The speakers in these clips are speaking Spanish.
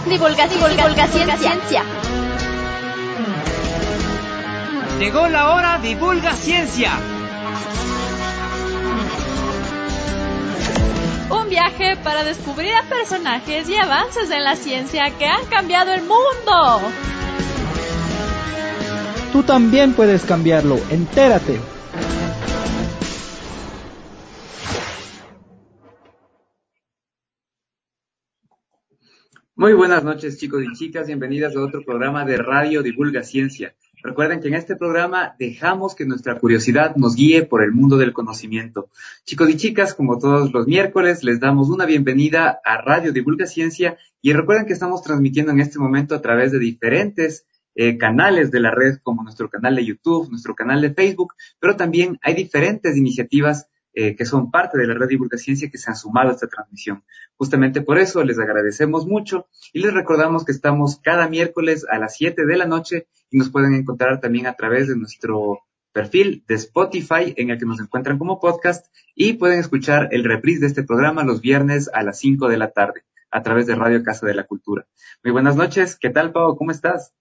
Divulga Ciencia. Llegó la hora Divulga Ciencia. Un viaje para descubrir a personajes y avances en la ciencia que han cambiado el mundo. Tú también puedes cambiarlo, entérate. Muy buenas noches, chicos y chicas, bienvenidas a otro programa de Radio Divulga Ciencia. Recuerden que en este programa dejamos que nuestra curiosidad nos guíe por el mundo del conocimiento. Chicos y chicas, como todos los miércoles, les damos una bienvenida a Radio Divulga Ciencia y recuerden que estamos transmitiendo en este momento a través de diferentes canales de la red, como nuestro canal de YouTube, nuestro canal de Facebook, pero también hay diferentes iniciativas que son parte de la red Divulga Ciencia que se han sumado a esta transmisión. Justamente por eso les agradecemos mucho y les recordamos que estamos cada miércoles a las 7 de la noche y nos pueden encontrar también a través de nuestro perfil de Spotify en el que nos encuentran como podcast y pueden escuchar el reprise de este programa los viernes a las 5 de la tarde a través de Radio Casa de la Cultura. Muy buenas noches. ¿Qué tal, Pau? ¿Cómo estás?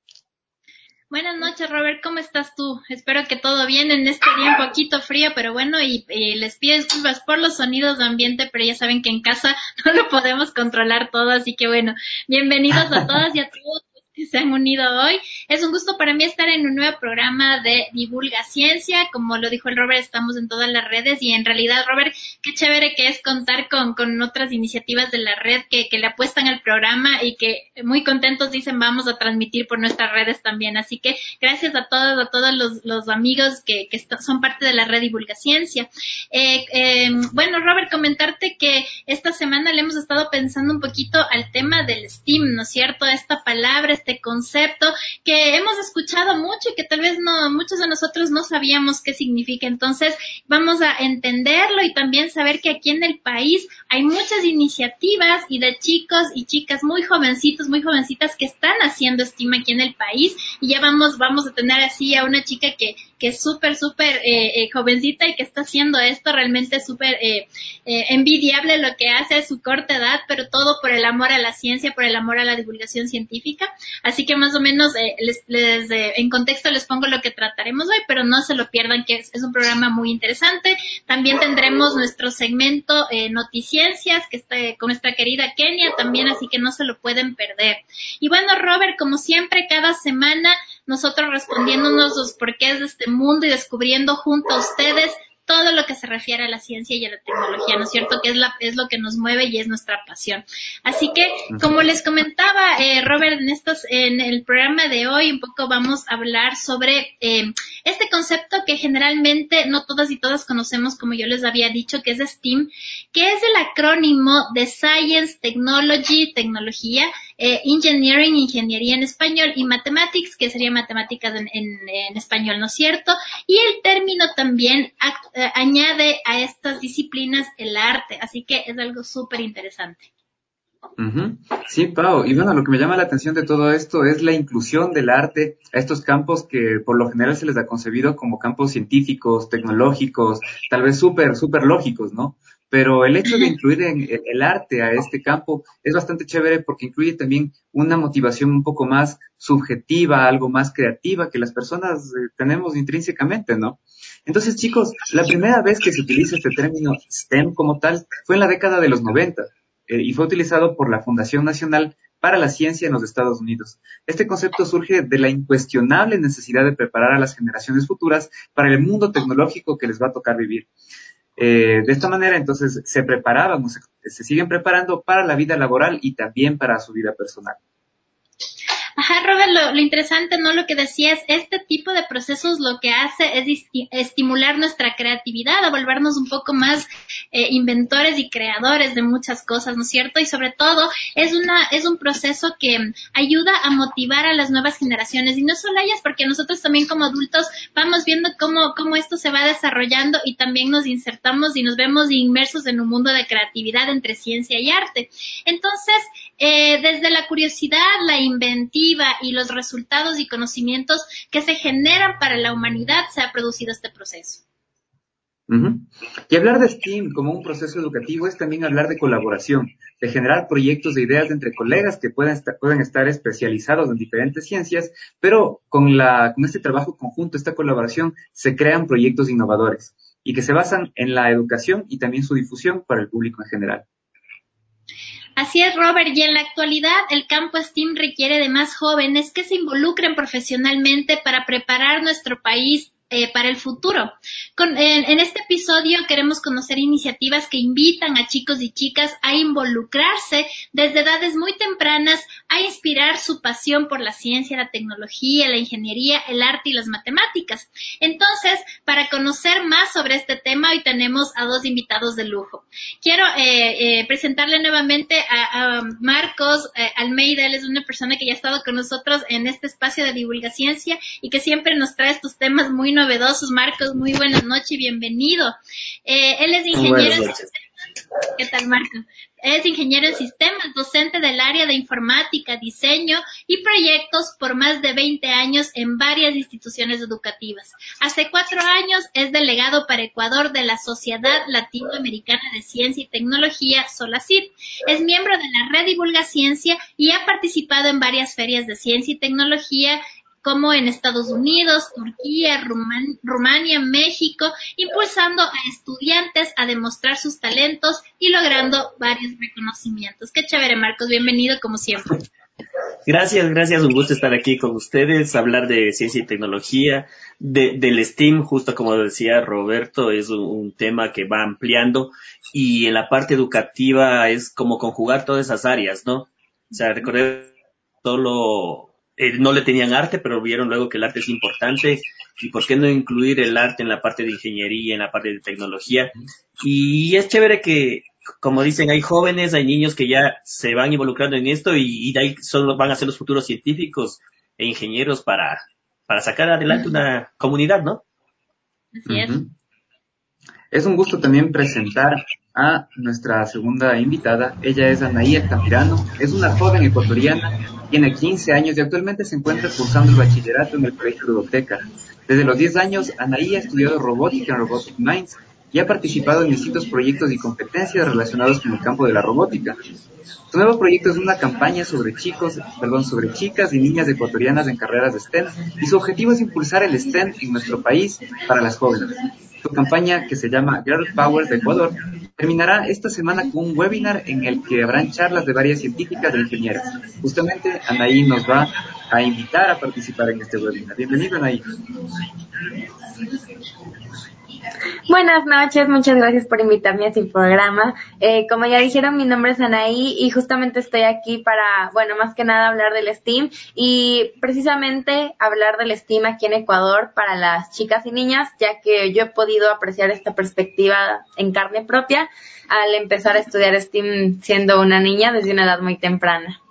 Buenas noches, Robert, ¿cómo estás tú? Espero que todo bien en este día un poquito frío, pero bueno, y les pido disculpas por los sonidos de ambiente, pero ya saben que en casa no lo podemos controlar todo, así que bueno, bienvenidos a todas y a todos que se han unido hoy. Es un gusto para mí estar en un nuevo programa de Divulga Ciencia. Como lo dijo el Robert, estamos en todas las redes y en realidad, Robert, qué chévere que es contar con otras iniciativas de la red que le apuestan al programa y que muy contentos dicen vamos a transmitir por nuestras redes también. Así que gracias a todos los amigos que son parte de la red Divulga Ciencia. Bueno, Robert, comentarte que esta semana le hemos estado pensando un poquito al tema del STEAM, ¿no es cierto? Esta palabra, este concepto que hemos escuchado mucho y que tal vez muchos de nosotros no sabíamos qué significa. Entonces vamos a entenderlo y también saber que aquí en el país hay muchas iniciativas y de chicos y chicas muy jovencitos, muy jovencitas que están haciendo STEAM aquí en el país y ya vamos a tener así a una chica que es súper jovencita y que está haciendo esto realmente súper envidiable lo que hace a su corta edad, pero todo por el amor a la ciencia, por el amor a la divulgación científica. Así que más o menos en contexto les pongo lo que trataremos hoy, pero no se lo pierdan, que es un programa muy interesante. También tendremos nuestro segmento Noticiencias, que está con nuestra querida Kenia también, así que no se lo pueden perder. Y bueno, Robert, como siempre, cada semana nosotros respondiéndonos los porqués de este mundo y descubriendo junto a ustedes todo lo que se refiere a la ciencia y a la tecnología, ¿no es cierto? Que es lo que nos mueve y es nuestra pasión. Así que, como les comentaba, Robert, en el programa de hoy un poco vamos a hablar sobre este concepto que generalmente no todas y todas conocemos, como yo les había dicho, que es STEAM, que es el acrónimo de Science, Technology, tecnología, Engineering, ingeniería en español, y Mathematics, que sería matemáticas en español, ¿no es cierto? Y el término también añade a estas disciplinas el arte, así que es algo súper interesante. Uh-huh. Sí, Pau, y bueno, lo que me llama la atención de todo esto es la inclusión del arte a estos campos que por lo general se les ha concebido como campos científicos, tecnológicos, tal vez súper lógicos, ¿no? Pero el hecho de incluir el arte a este campo es bastante chévere porque incluye también una motivación un poco más subjetiva, algo más creativa que las personas tenemos intrínsecamente, ¿no? Entonces, chicos, la primera vez que se utiliza este término STEM como tal fue en la década de los 90 y fue utilizado por la Fundación Nacional para la Ciencia en los Estados Unidos. Este concepto surge de la incuestionable necesidad de preparar a las generaciones futuras para el mundo tecnológico que les va a tocar vivir. De esta manera, entonces, se preparaban, se siguen preparando para la vida laboral y también para su vida personal. Ajá, Robert, lo interesante, ¿no? Lo que decías, este tipo de procesos lo que hace es estimular nuestra creatividad, a volvernos un poco más inventores y creadores de muchas cosas, ¿no es cierto? Y sobre todo, es un proceso que ayuda a motivar a las nuevas generaciones, y no solo a ellas, porque nosotros también como adultos vamos viendo cómo esto se va desarrollando y también nos insertamos y nos vemos inmersos en un mundo de creatividad entre ciencia y arte. Entonces, desde la curiosidad, la inventiva y los resultados y conocimientos que se generan para la humanidad, se ha producido este proceso. Ujú. Y hablar de STEAM como un proceso educativo es también hablar de colaboración, de generar proyectos de ideas entre colegas que pueden estar especializados en diferentes ciencias, pero con este trabajo conjunto, esta colaboración, se crean proyectos innovadores y que se basan en la educación y también su difusión para el público en general. Así es, Robert, y en la actualidad el campo STEAM requiere de más jóvenes que se involucren profesionalmente para preparar nuestro país para el futuro. En este episodio queremos conocer iniciativas que invitan a chicos y chicas a involucrarse desde edades muy tempranas, a inspirar su pasión por la ciencia, la tecnología, la ingeniería, el arte y las matemáticas. Entonces, para conocer más sobre este tema, hoy tenemos a dos invitados de lujo. Quiero presentarle nuevamente a Marcos Almeida. Él es una persona que ya ha estado con nosotros en este espacio de Divulgaciencia y que siempre nos trae estos temas muy novedosos. Marcos, muy buenas noches y bienvenido. Él es ingeniero en sistemas. ¿Qué tal, Marcos? Es ingeniero en sistemas, docente del área de informática, diseño y proyectos por más de 20 años en varias instituciones educativas. Hace 4 años es delegado para Ecuador de la Sociedad Latinoamericana de Ciencia y Tecnología, SOLACIT. Es miembro de la Red Divulgaciencia y ha participado en varias ferias de ciencia y tecnología como en Estados Unidos, Turquía, Rumania, México, impulsando a estudiantes a demostrar sus talentos y logrando varios reconocimientos. Qué chévere, Marcos, bienvenido como siempre. Gracias, un gusto estar aquí con ustedes, hablar de ciencia y tecnología, del STEAM, justo como decía Roberto, es un tema que va ampliando y en la parte educativa es como conjugar todas esas áreas, ¿no? O sea, recordé no le tenían arte, pero vieron luego que el arte es importante y por qué no incluir el arte en la parte de ingeniería, en la parte de tecnología. Y es chévere que, como dicen, hay jóvenes, hay niños que ya se van involucrando en esto y de ahí van a ser los futuros científicos e ingenieros para sacar adelante una comunidad, ¿no? Así es. Ujú. Es un gusto también presentar a nuestra segunda invitada. Ella es Anaí Altamirano, es una joven ecuatoriana, tiene 15 años y actualmente se encuentra cursando el bachillerato en el Colegio Ludoteca. Desde los 10 años, Anaí ha estudiado robótica en Robotic Minds y ha participado en distintos proyectos y competencias relacionados con el campo de la robótica. Su nuevo proyecto es una campaña sobre sobre chicas y niñas ecuatorianas en carreras de STEM y su objetivo es impulsar el STEM en nuestro país para las jóvenes. Su campaña, que se llama Girl Power de Ecuador, terminará esta semana con un webinar en el que habrán charlas de varias científicas e ingenieras. Justamente Anaí nos va a invitar a participar en este webinar. Bienvenida, Anaí. Buenas noches, muchas gracias por invitarme a su programa. Como ya dijeron, mi nombre es Anaí y justamente estoy aquí para, bueno, más que nada hablar del STEAM y precisamente hablar del STEAM aquí en Ecuador para las chicas y niñas, ya que yo he podido apreciar esta perspectiva en carne propia al empezar a estudiar STEAM siendo una niña desde una edad muy temprana.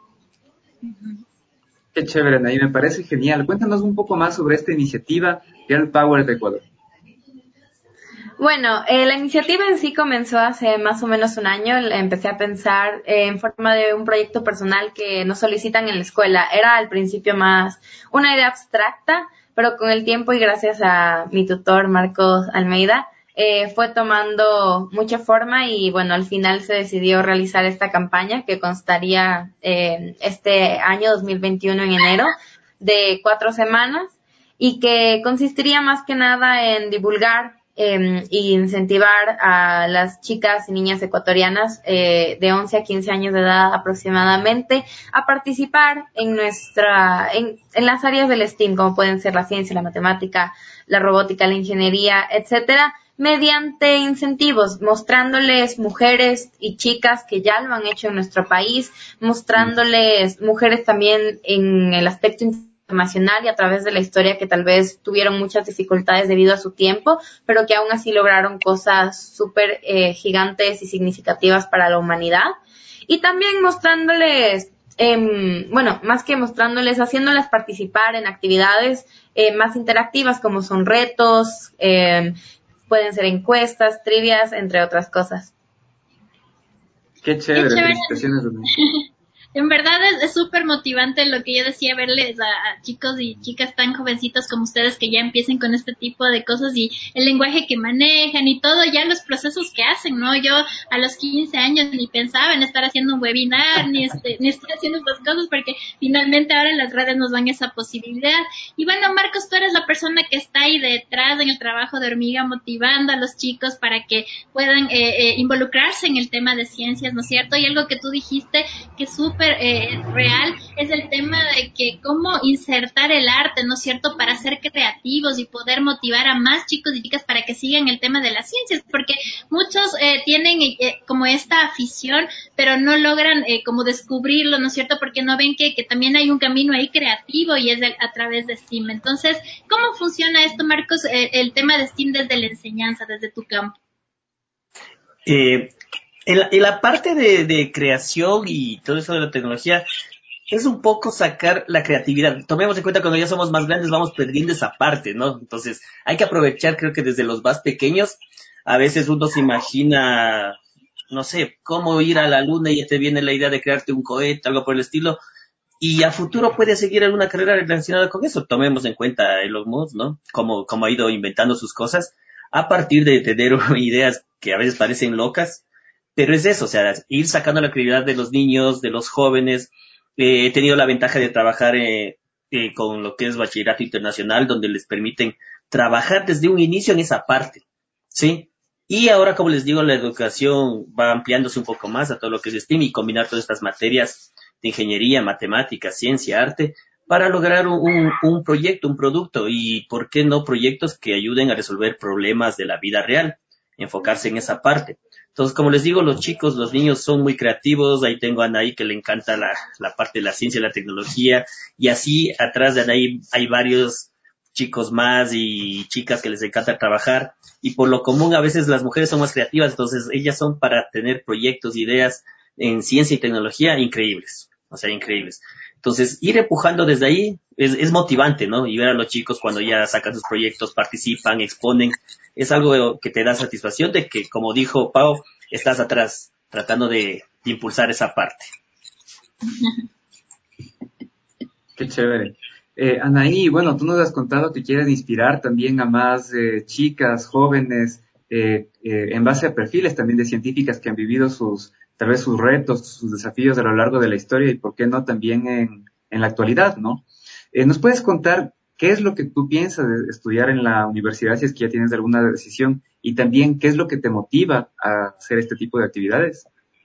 Qué chévere, Anaí, me parece genial. Cuéntanos un poco más sobre esta iniciativa Girl Power de Ecuador. Bueno, la iniciativa en sí comenzó hace más o menos un año. Empecé a pensar en forma de un proyecto personal que nos solicitan en la escuela. Era al principio más una idea abstracta, pero con el tiempo y gracias a mi tutor Marcos Almeida, fue tomando mucha forma y bueno, al final se decidió realizar esta campaña que constaría este año 2021 en enero de 4 semanas y que consistiría más que nada en divulgar y incentivar a las chicas y niñas ecuatorianas de 11 a 15 años de edad aproximadamente a participar en las áreas del STEAM, como pueden ser la ciencia, la matemática, la robótica, la ingeniería, etcétera, mediante incentivos, mostrándoles mujeres y chicas que ya lo han hecho en nuestro país, mostrándoles mujeres también en el aspecto internacional y a través de la historia que tal vez tuvieron muchas dificultades debido a su tiempo, pero que aún así lograron cosas súper gigantes y significativas para la humanidad. Y también mostrándoles, más que mostrándoles, haciéndoles participar en actividades más interactivas como son retos, pueden ser encuestas, trivias, entre otras cosas. Qué chévere, felicitaciones, Anaí. En verdad es súper motivante lo que yo decía, verles a chicos y chicas tan jovencitos como ustedes que ya empiecen con este tipo de cosas y el lenguaje que manejan y todo, ya los procesos que hacen, ¿no? Yo a los 15 años ni pensaba en estar haciendo un webinar, ni estar haciendo estas cosas, porque finalmente ahora en las redes nos dan esa posibilidad. Y bueno, Marcos, tú eres la persona que está ahí detrás en el trabajo de hormiga, motivando a los chicos para que puedan involucrarse en el tema de ciencias, ¿no es cierto? Y algo que tú dijiste que es súper real es el tema de que cómo insertar el arte, ¿no es cierto?, para ser creativos y poder motivar a más chicos y chicas para que sigan el tema de las ciencias, porque muchos tienen como esta afición, pero no logran como descubrirlo, ¿no es cierto?, porque no ven que también hay un camino ahí creativo y es a través de STEAM. Entonces, ¿cómo funciona esto, Marcos, el tema de STEAM desde la enseñanza, desde tu campo? En la parte de creación y todo eso de la tecnología, es un poco sacar la creatividad. Tomemos en cuenta cuando ya somos más grandes vamos perdiendo esa parte, ¿no? Entonces hay que aprovechar, creo que desde los más pequeños, a veces uno se imagina, no sé, cómo ir a la luna y ya te viene la idea de crearte un cohete, algo por el estilo, y a futuro puede seguir alguna carrera relacionada con eso. Tomemos en cuenta Elon Musk, ¿no? Cómo ha ido inventando sus cosas a partir de tener ideas que a veces parecen locas, pero es eso, o sea, ir sacando la creatividad de los niños, de los jóvenes. He tenido la ventaja de trabajar con lo que es bachillerato internacional, donde les permiten trabajar desde un inicio en esa parte, ¿sí? Y ahora, como les digo, la educación va ampliándose un poco más a todo lo que es STEAM y combinar todas estas materias de ingeniería, matemáticas, ciencia, arte, para lograr un proyecto, un producto y, ¿por qué no proyectos que ayuden a resolver problemas de la vida real? Enfocarse en esa parte. Entonces, como les digo, los chicos, los niños son muy creativos. Ahí tengo a Anaí que le encanta la parte de la ciencia y la tecnología. Y así, atrás de Anaí hay varios chicos más y chicas que les encanta trabajar. Y por lo común, a veces las mujeres son más creativas. Entonces, ellas son para tener proyectos, ideas en ciencia y tecnología increíbles. O sea, increíbles. Entonces, ir empujando desde ahí es motivante, ¿no? Y ver a los chicos cuando ya sacan sus proyectos, participan, exponen, es algo que te da satisfacción de que, como dijo Pau, estás atrás tratando de impulsar esa parte. Qué chévere. Anaí, bueno, tú nos has contado que quieres inspirar también a más chicas, jóvenes, en base a perfiles también de científicas que han vivido tal vez sus retos, sus desafíos a lo largo de la historia y por qué no también en la actualidad, ¿no? ¿Nos puedes contar qué es lo que tú piensas de estudiar en la universidad si es que ya tienes alguna decisión y también qué es lo que te motiva a hacer este tipo de actividades?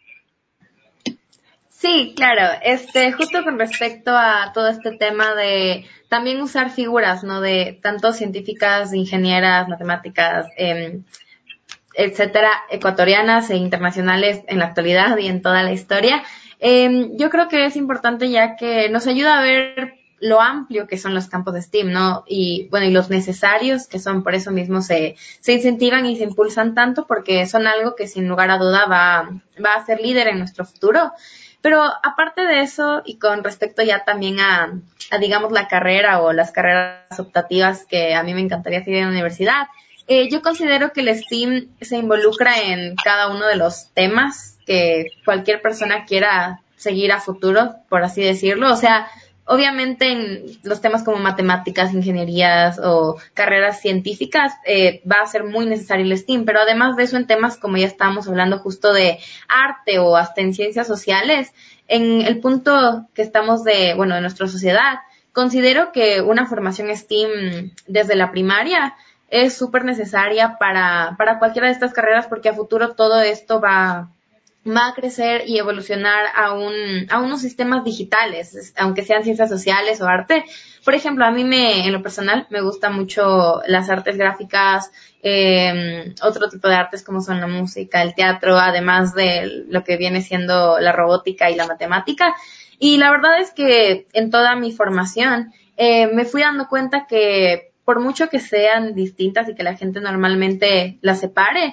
Sí, claro. Justo con respecto a todo este tema de también usar figuras, ¿no? De tanto científicas, ingenieras, matemáticas, etcétera, ecuatorianas e internacionales en la actualidad y en toda la historia. Yo creo que es importante ya que nos ayuda a ver lo amplio que son los campos de STEAM, ¿no? Y bueno, y los necesarios que son, por eso mismo se incentivan y se impulsan tanto porque son algo que sin lugar a duda va a ser líder en nuestro futuro. Pero aparte de eso, y con respecto ya también a digamos, la carrera o las carreras optativas que a mí me encantaría seguir en la universidad, yo considero que el STEAM se involucra en cada uno de los temas que cualquier persona quiera seguir a futuro, por así decirlo. O sea, obviamente en los temas como matemáticas, ingenierías o carreras científicas va a ser muy necesario el STEAM, pero además de eso en temas como ya estábamos hablando justo de arte o hasta en ciencias sociales, en el punto que estamos de nuestra sociedad, considero que una formación STEAM desde la primaria es súper necesaria para cualquiera de estas carreras porque a futuro todo esto va a crecer y evolucionar a unos sistemas digitales, aunque sean ciencias sociales o arte. Por ejemplo, a mí en lo personal me gusta mucho las artes gráficas, otro tipo de artes como son la música, el teatro, además de lo que viene siendo la robótica y la matemática. Y la verdad es que en toda mi formación me fui dando cuenta que por mucho que sean distintas y que la gente normalmente las separe,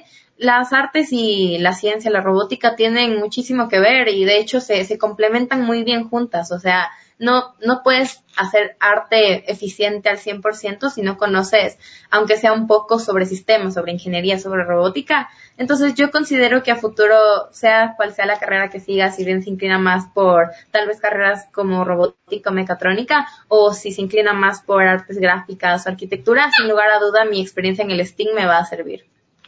las artes y la ciencia, la robótica tienen muchísimo que ver y de hecho se complementan muy bien juntas. O sea, no puedes hacer arte eficiente al 100% si no conoces, aunque sea un poco sobre sistemas, sobre ingeniería, sobre robótica. Entonces yo considero que a futuro, sea cual sea la carrera que sigas, si bien se inclina más por tal vez carreras como robótica o mecatrónica, o si se inclina más por artes gráficas o arquitectura, sin lugar a duda mi experiencia en el STEAM me va a servir.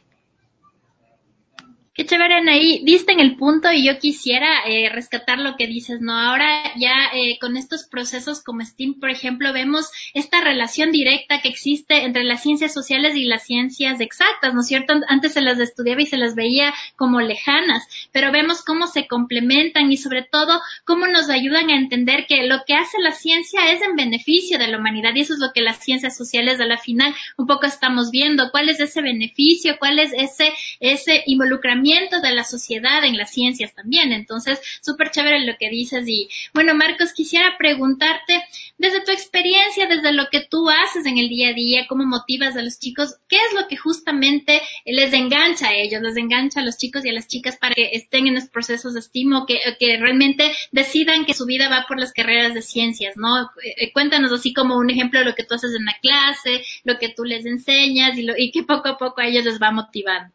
Qué chévere, Anaí, diste en el punto y yo quisiera rescatar lo que dices, ¿no? Ahora ya con estos procesos como STEAM, por ejemplo, vemos esta relación directa que existe entre las ciencias sociales y las ciencias exactas, ¿no es cierto? Antes se las estudiaba y se las veía como lejanas, pero vemos cómo se complementan y sobre todo cómo nos ayudan a entender que lo que hace la ciencia es en beneficio de la humanidad y eso es lo que las ciencias sociales a la final un poco estamos viendo, cuál es ese beneficio, cuál es ese involucramiento de la sociedad en las ciencias también. Entonces, súper chévere lo que dices. Y bueno, Marcos, quisiera preguntarte, desde tu experiencia, desde lo que tú haces en el día a día, cómo motivas a los chicos, ¿qué es lo que justamente les engancha a ellos, les engancha a los chicos y a las chicas para que estén en los procesos de STEAM o que realmente decidan que su vida va por las carreras de ciencias, ¿no? Cuéntanos así como un ejemplo de lo que tú haces en la clase, lo que tú les enseñas y que poco a poco a ellos les va motivando.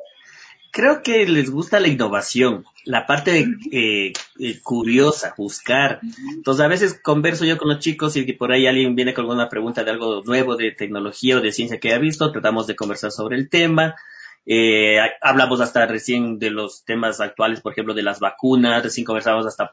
Creo que les gusta la innovación, la parte curiosa, buscar. Entonces, a veces converso yo con los chicos y que por ahí alguien viene con alguna pregunta de algo nuevo, de tecnología o de ciencia que ha visto, tratamos de conversar sobre el tema. Hablamos hasta recién de los temas actuales, por ejemplo, de las vacunas, recién conversamos hasta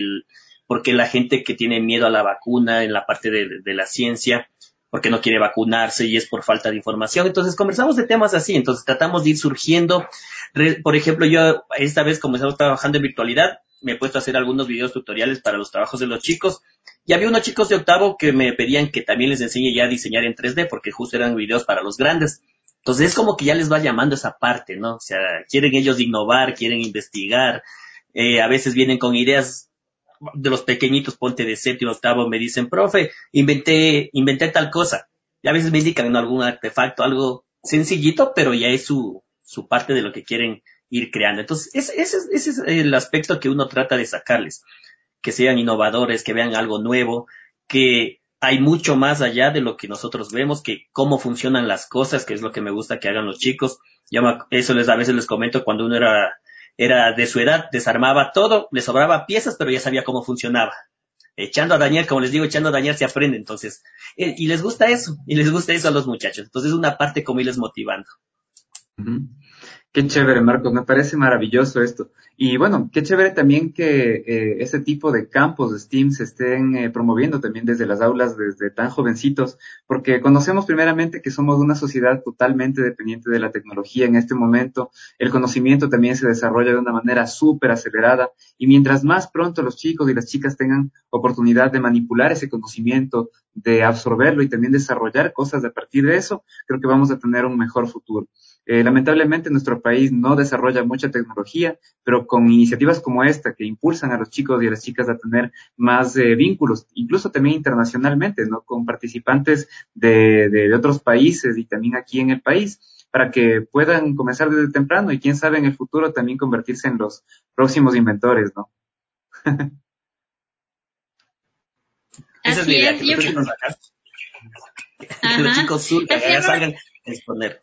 porque la gente que tiene miedo a la vacuna en la parte de la ciencia, porque no quiere vacunarse y es por falta de información. Entonces, conversamos de temas así, entonces tratamos de ir surgiendo. Por ejemplo, yo esta vez, como estamos trabajando en virtualidad, me he puesto a hacer algunos videos tutoriales para los trabajos de los chicos. Y había unos chicos de octavo que me pedían que también les enseñe ya a diseñar en 3D, porque justo eran videos para los grandes. Entonces, es como que ya les va llamando esa parte, ¿no? O sea, quieren ellos innovar, quieren investigar. A veces vienen con ideas de los pequeñitos, ponte de séptimo, octavo, me dicen, profe, inventé tal cosa. Y a veces me indican, ¿no?, algún artefacto, algo sencillito, pero ya es su parte de lo que quieren ir creando. Entonces, ese es el aspecto que uno trata de sacarles, que sean innovadores, que vean algo nuevo, que hay mucho más allá de lo que nosotros vemos, que cómo funcionan las cosas, que es lo que me gusta que hagan los chicos. Eso a veces les comento cuando uno era de su edad, desarmaba todo, le sobraba piezas, pero ya sabía cómo funcionaba. Echando a dañar, como les digo, echando a dañar se aprende. Entonces, y les gusta eso a los muchachos. Entonces, es una parte como irles motivando. Uh-huh. Qué chévere, Marcos, me parece maravilloso esto. Y bueno, qué chévere también que ese tipo de campos de STEAM se estén promoviendo también desde las aulas, desde tan jovencitos, porque conocemos primeramente que somos una sociedad totalmente dependiente de la tecnología en este momento. El conocimiento también se desarrolla de una manera súper acelerada y mientras más pronto los chicos y las chicas tengan oportunidad de manipular ese conocimiento, de absorberlo y también desarrollar cosas a partir de eso, creo que vamos a tener un mejor futuro. Lamentablemente nuestro país no desarrolla mucha tecnología, pero con iniciativas como esta que impulsan a los chicos y a las chicas a tener más vínculos, incluso también internacionalmente, ¿no?, con participantes de otros países y también aquí en el país, para que puedan comenzar desde temprano y quién sabe en el futuro también convertirse en los próximos inventores, ¿no? Esa es la idea, que los chicos surjan, que salgan a exponer.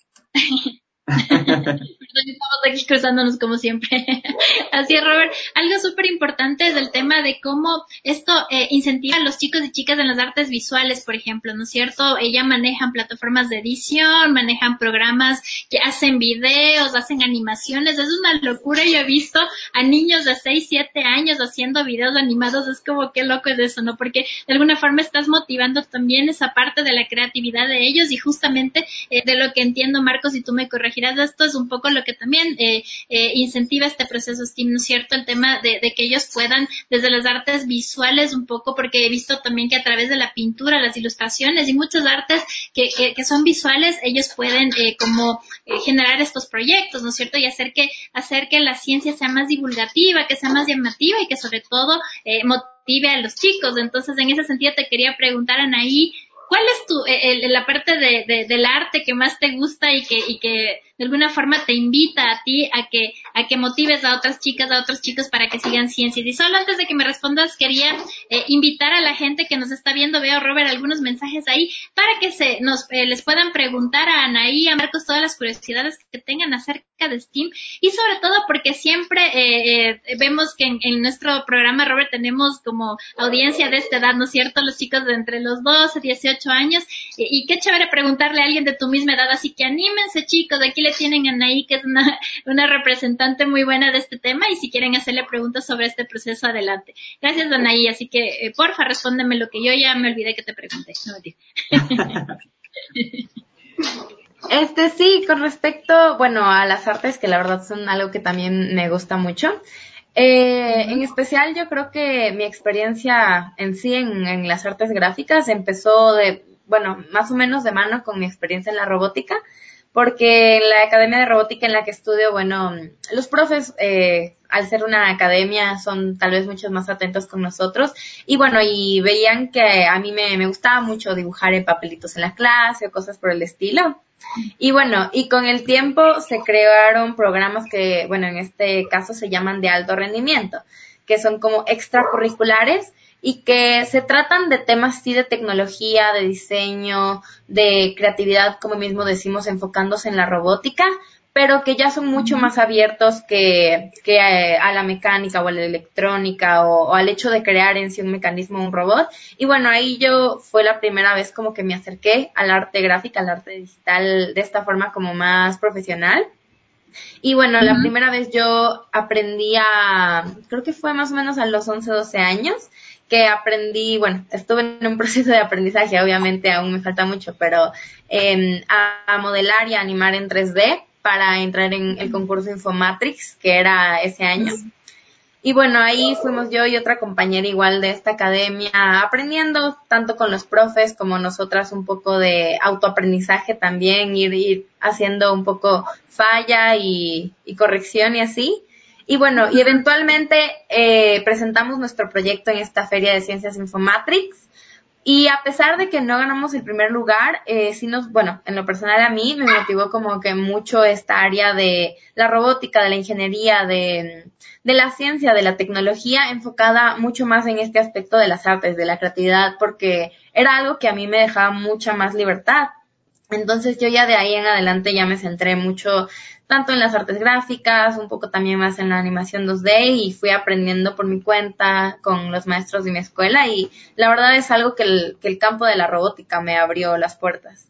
Perdón, estamos aquí cruzándonos como siempre. Así es, Robert. Algo súper importante es el tema de cómo esto incentiva a los chicos y chicas en las artes visuales, por ejemplo, ¿no es cierto? Ya manejan plataformas de edición, manejan programas que hacen videos, hacen animaciones. Es una locura. Yo he visto a niños de 6, 7 años haciendo videos animados. Es como qué loco es eso, ¿no? Porque de alguna forma estás motivando también esa parte de la creatividad de ellos y justamente de lo que entiendo, Marcos, y tú me corregirás, esto es un poco lo que también incentiva este proceso STEAM, ¿no es cierto? El tema de que ellos puedan, desde las artes visuales un poco, porque he visto también que a través de la pintura, las ilustraciones y muchas artes que son visuales, ellos pueden generar estos proyectos, ¿no es cierto? Y hacer que la ciencia sea más divulgativa, que sea más llamativa y que sobre todo motive a los chicos. Entonces, en ese sentido te quería preguntar, Anaí, ¿cuál es la parte del arte que más te gusta y que de alguna forma te invita a ti a que motives a otras chicas, a otros chicos para que sigan ciencias. Y solo antes de que me respondas, quería invitar a la gente que nos está viendo, veo, Robert, algunos mensajes ahí, para que les puedan preguntar a Anaí, a Marcos, todas las curiosidades que tengan acerca de STEAM, y sobre todo porque siempre vemos que en nuestro programa, Robert, tenemos como audiencia de esta edad, ¿no es cierto? Los chicos de entre los 12 y 18 años, y qué chévere preguntarle a alguien de tu misma edad, así que anímense, chicos, aquí le tienen a Anaí, que es una representante muy buena de este tema, y si quieren hacerle preguntas sobre este proceso, adelante. Gracias, Anaí, así que porfa, respóndeme lo que yo ya me olvidé que te pregunté. No, Sí, con respecto, bueno, a las artes, que la verdad son algo que también me gusta mucho. En especial, yo creo que mi experiencia en sí en las artes gráficas empezó más o menos de mano con mi experiencia en la robótica, porque en la academia de robótica en la que estudio, bueno, los profes, al ser una academia, son tal vez muchos más atentos con nosotros, y bueno, y veían que a mí me gustaba mucho dibujar en papelitos en la clase o cosas por el estilo. Y bueno, y con el tiempo se crearon programas que, bueno, en este caso se llaman de alto rendimiento, que son como extracurriculares y que se tratan de temas sí de tecnología, de diseño, de creatividad, como mismo decimos, enfocándose en la robótica, pero que ya son mucho más abiertos que a la mecánica o a la electrónica o al hecho de crear en sí un mecanismo, un robot. Y bueno, ahí fue la primera vez como que me acerqué al arte gráfico, al arte digital de esta forma como más profesional. Y bueno, la primera vez yo aprendí creo que fue más o menos a los 11, 12 años, que aprendí, bueno, estuve en un proceso de aprendizaje, obviamente aún me falta mucho, pero a modelar y a animar en 3D para entrar en el concurso Infomatrix, que era ese año. Y bueno, ahí fuimos yo y otra compañera igual de esta academia aprendiendo tanto con los profes como nosotras un poco de autoaprendizaje también, ir haciendo un poco falla y corrección y así. Y bueno, y eventualmente presentamos nuestro proyecto en esta feria de ciencias Infomatrix. Y a pesar de que no ganamos el primer lugar, en lo personal a mí me motivó como que mucho esta área de la robótica, de la ingeniería, de la ciencia, de la tecnología, enfocada mucho más en este aspecto de las artes, de la creatividad, porque era algo que a mí me dejaba mucha más libertad. Entonces yo ya de ahí en adelante ya me centré mucho tanto en las artes gráficas, un poco también más en la animación 2D y fui aprendiendo por mi cuenta con los maestros de mi escuela y la verdad es algo que el campo de la robótica me abrió las puertas.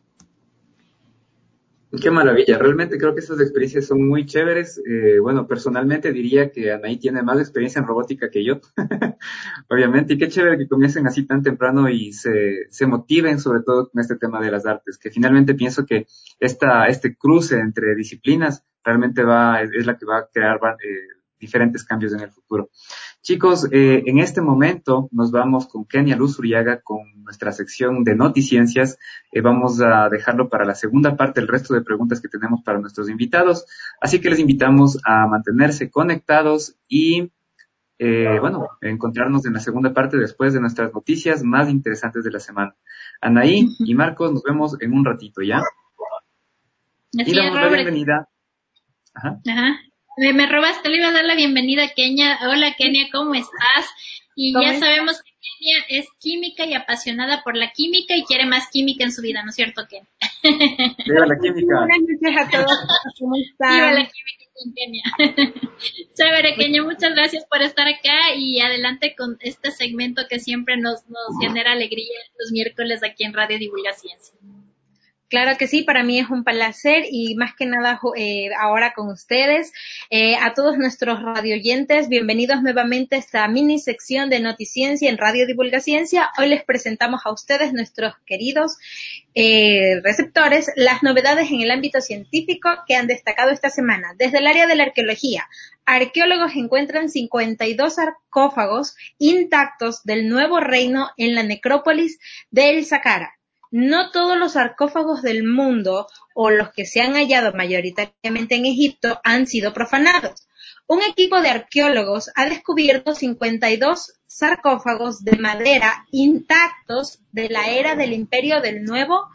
Qué maravilla, realmente creo que esas experiencias son muy chéveres. Bueno, personalmente diría que Anaí tiene más experiencia en robótica que yo, obviamente, y qué chévere que comiencen así tan temprano y se motiven sobre todo con este tema de las artes, que finalmente pienso que este cruce entre disciplinas realmente es la que va a crear diferentes cambios en el futuro. Chicos, en este momento nos vamos con Kenia Luz Uriaga con nuestra sección de Noticiencias. Vamos a dejarlo para la segunda parte, el resto de preguntas que tenemos para nuestros invitados. Así que les invitamos a mantenerse conectados y, encontrarnos en la segunda parte después de nuestras noticias más interesantes de la semana. Anaí y Marcos, nos vemos en un ratito, ¿ya? Así y damos la bienvenida. Ajá. Me robaste, le iba a dar la bienvenida a Kenia. Hola Kenia, ¿cómo estás? Y ya sabemos que Kenia es química y apasionada por la química y quiere más química en su vida, ¿no es cierto, Kenia? Viva la química. Buenas noches a todos, ¿cómo están? Viva la química con Kenia. Chévere, Kenia, muchas gracias por estar acá y adelante con este segmento que siempre nos genera alegría los miércoles aquí en Radio Divulga Ciencia. Claro que sí, para mí es un placer y más que nada ahora con ustedes. A todos nuestros radioyentes, bienvenidos nuevamente a esta mini sección de Noticiencia en Radio Divulga Ciencia. Hoy les presentamos a ustedes, nuestros queridos receptores, las novedades en el ámbito científico que han destacado esta semana. Desde el área de la arqueología, arqueólogos encuentran 52 sarcófagos intactos del Nuevo Reino en la necrópolis del Saqqara. No todos los sarcófagos del mundo o los que se han hallado mayoritariamente en Egipto han sido profanados. Un equipo de arqueólogos ha descubierto 52 sarcófagos de madera intactos de la era del Imperio del Nuevo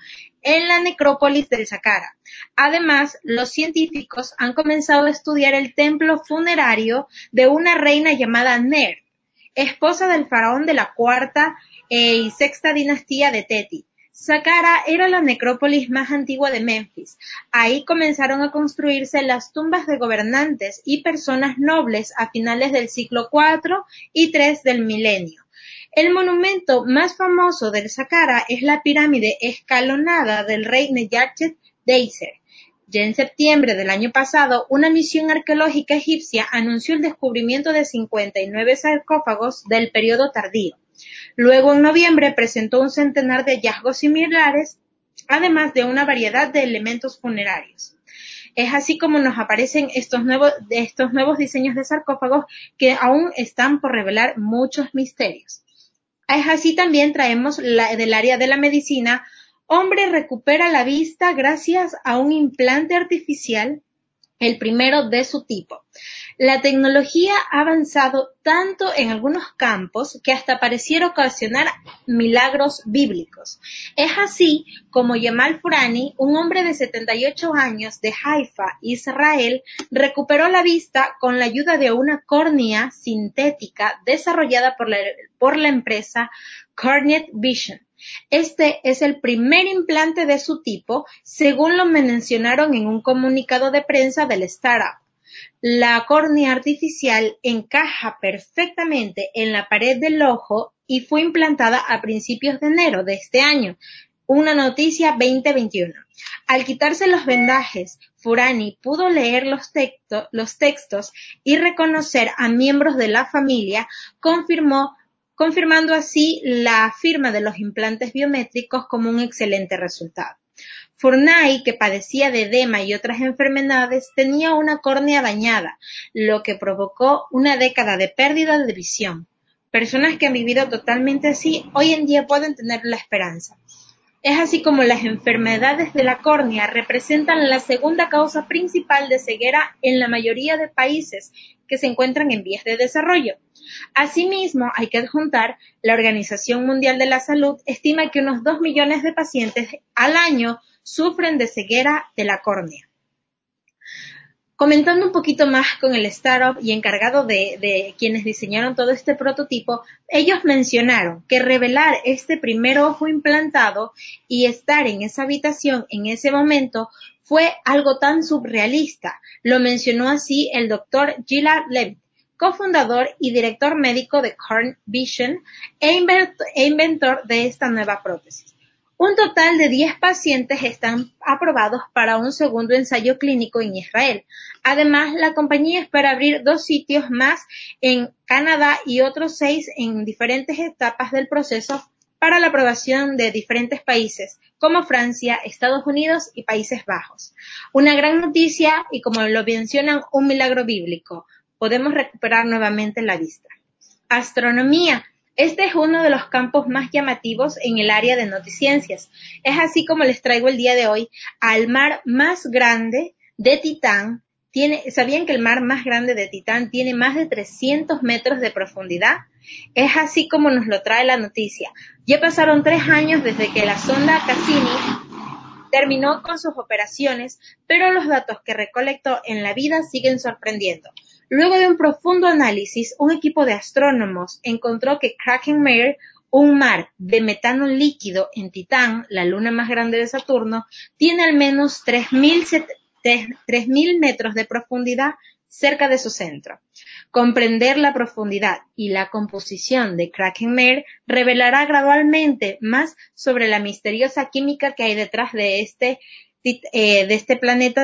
en la necrópolis del Saqqara. Además, los científicos han comenzado a estudiar el templo funerario de una reina llamada Ner, esposa del faraón de la cuarta y sexta dinastía de Teti. Saqqara era la necrópolis más antigua de Memphis. Ahí comenzaron a construirse las tumbas de gobernantes y personas nobles a finales del siglo IV y III del milenio. El monumento más famoso del Saqqara es la pirámide escalonada del rey Neyarchet Deiser. Ya en septiembre del año pasado, una misión arqueológica egipcia anunció el descubrimiento de 59 sarcófagos del periodo tardío. Luego, en noviembre, presentó un centenar de hallazgos similares, además de una variedad de elementos funerarios. Es así como nos aparecen estos nuevos diseños de sarcófagos que aún están por revelar muchos misterios. Es así también traemos del área de la medicina. Hombre recupera la vista gracias a un implante artificial, el primero de su tipo. La tecnología ha avanzado tanto en algunos campos que hasta pareciera ocasionar milagros bíblicos. Es así como Yamal Furani, un hombre de 78 años de Haifa, Israel, recuperó la vista con la ayuda de una córnea sintética desarrollada por la empresa Cornet Vision. Este es el primer implante de su tipo, según lo mencionaron en un comunicado de prensa del startup. La córnea artificial encaja perfectamente en la pared del ojo y fue implantada a principios de enero de este año. Una noticia 2021. Al quitarse los vendajes, Furani pudo leer los textos y reconocer a miembros de la familia, confirmando así la firma de los implantes biométricos como un excelente resultado. Furnay, que padecía de edema y otras enfermedades, tenía una córnea dañada, lo que provocó una década de pérdida de visión. Personas que han vivido totalmente así, hoy en día pueden tener la esperanza. Es así como las enfermedades de la córnea representan la segunda causa principal de ceguera en la mayoría de países que se encuentran en vías de desarrollo. Asimismo, hay que adjuntar, la Organización Mundial de la Salud estima que unos 2 millones de pacientes al año sufren de ceguera de la córnea. Comentando un poquito más con el startup y encargado de quienes diseñaron todo este prototipo, ellos mencionaron que revelar este primer ojo implantado y estar en esa habitación en ese momento fue algo tan surrealista. Lo mencionó así el doctor Gilad Levitt, cofundador y director médico de Cornet Vision e inventor de esta nueva prótesis. Un total de 10 pacientes están aprobados para un segundo ensayo clínico en Israel. Además, la compañía espera abrir 2 sitios más en Canadá y otros 6 en diferentes etapas del proceso para la aprobación de diferentes países, como Francia, Estados Unidos y Países Bajos. Una gran noticia y, como lo mencionan, un milagro bíblico. Podemos recuperar nuevamente la vista. Astronomía. Este es uno de los campos más llamativos en el área de noticiencias. Es así como les traigo el día de hoy al mar más grande de Titán. ¿Sabían que el mar más grande de Titán tiene más de 300 metros de profundidad? Es así como nos lo trae la noticia. Ya pasaron 3 años desde que la sonda Cassini terminó con sus operaciones, pero los datos que recolectó en la vida siguen sorprendiendo. Luego de un profundo análisis, un equipo de astrónomos encontró que Kraken Mare, un mar de metano líquido en Titán, la luna más grande de Saturno, tiene al menos 3.000 metros de profundidad cerca de su centro. Comprender la profundidad y la composición de Kraken Mare revelará gradualmente más sobre la misteriosa química que hay detrás de este planeta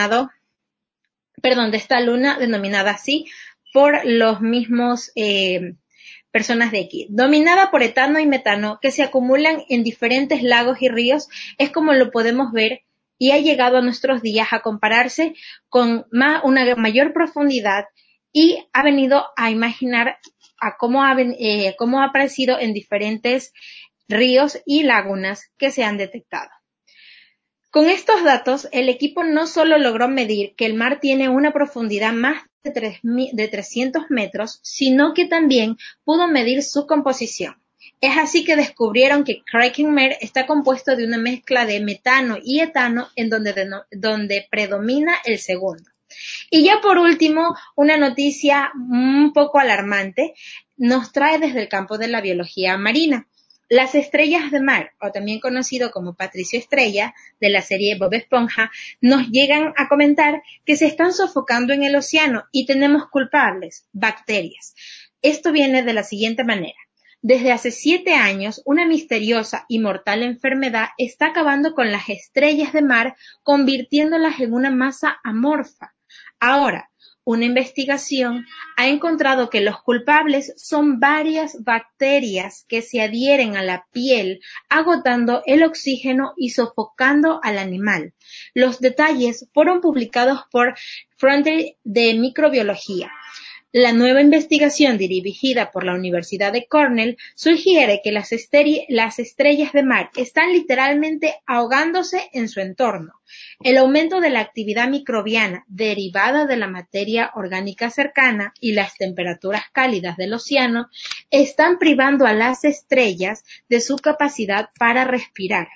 de esta luna denominada así por los mismos personas de aquí. Dominada por etano y metano que se acumulan en diferentes lagos y ríos, es como lo podemos ver y ha llegado a nuestros días a compararse con una mayor profundidad y ha venido a imaginar a cómo ha aparecido en diferentes ríos y lagunas que se han detectado. Con estos datos, el equipo no solo logró medir que el mar tiene una profundidad más de 300 metros, sino que también pudo medir su composición. Es así que descubrieron que Cracking Mare está compuesto de una mezcla de metano y etano en donde predomina el segundo. Y ya por último, una noticia un poco alarmante nos trae desde el campo de la biología marina. Las estrellas de mar, o también conocido como Patricio Estrella, de la serie Bob Esponja, nos llegan a comentar que se están sofocando en el océano y tenemos culpables, bacterias. Esto viene de la siguiente manera. Desde hace 7 años, una misteriosa y mortal enfermedad está acabando con las estrellas de mar, convirtiéndolas en una masa amorfa. Ahora, una investigación ha encontrado que los culpables son varias bacterias que se adhieren a la piel, agotando el oxígeno y sofocando al animal. Los detalles fueron publicados por Frontier de Microbiología. La nueva investigación dirigida por la Universidad de Cornell sugiere que las estrellas de mar están literalmente ahogándose en su entorno. El aumento de la actividad microbiana derivada de la materia orgánica cercana y las temperaturas cálidas del océano están privando a las estrellas de su capacidad para respirar.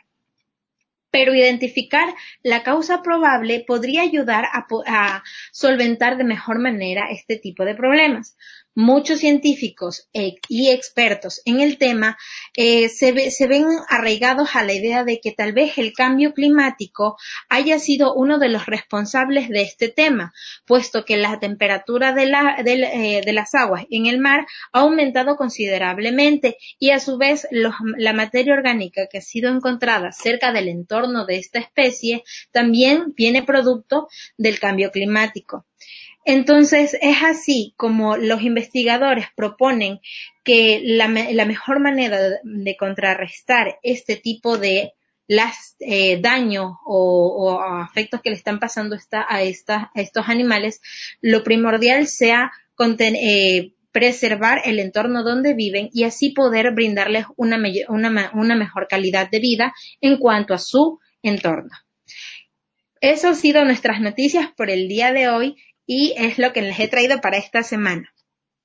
Pero identificar la causa probable podría ayudar a solventar de mejor manera este tipo de problemas. Muchos científicos y expertos en el tema se ven arraigados a la idea de que tal vez el cambio climático haya sido uno de los responsables de este tema, puesto que la temperatura de las aguas en el mar ha aumentado considerablemente y a su vez la materia orgánica que ha sido encontrada cerca del entorno de esta especie también viene producto del cambio climático. Entonces, es así como los investigadores proponen que la mejor manera de contrarrestar este tipo de daños o afectos que le están pasando a estos animales, lo primordial sea preservar el entorno donde viven y así poder brindarles una mejor calidad de vida en cuanto a su entorno. Eso han sido nuestras noticias por el día de hoy y es lo que les he traído para esta semana.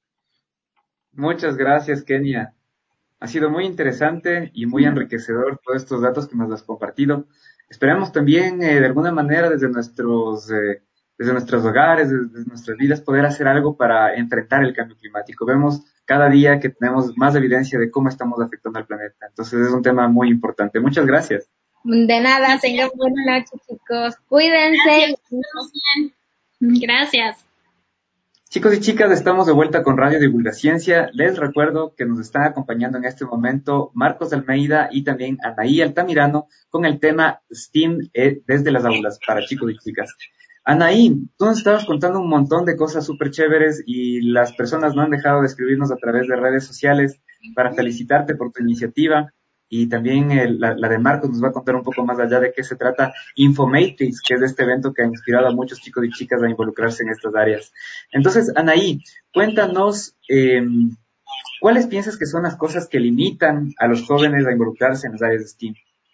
Muchas gracias, Kenia. Ha sido muy interesante y muy enriquecedor todos estos datos que nos has compartido. Esperamos también, de alguna manera, desde nuestros hogares, desde nuestras vidas, poder hacer algo para enfrentar el cambio climático. Vemos cada día que tenemos más evidencia de cómo estamos afectando al planeta. Entonces, es un tema muy importante. Muchas gracias. De nada, tengan buena noche, chicos. Cuídense. Gracias, estamos bien. Gracias. Chicos y chicas, estamos de vuelta con Radio Divulgaciencia. Les recuerdo que nos están acompañando en este momento Marcos Almeida y también Anaí Altamirano con el tema STEAM desde las aulas para chicos y chicas. Anaí, tú nos estabas contando un montón de cosas súper chéveres y las personas no han dejado de escribirnos a través de redes sociales para felicitarte por tu iniciativa. Y también la de Marcos nos va a contar un poco más allá de qué se trata Infomatrix, que es este evento que ha inspirado a muchos chicos y chicas a involucrarse en estas áreas. Entonces, Anaí, cuéntanos, ¿cuáles piensas que son las cosas que limitan a los jóvenes a involucrarse en las áreas de STEAM?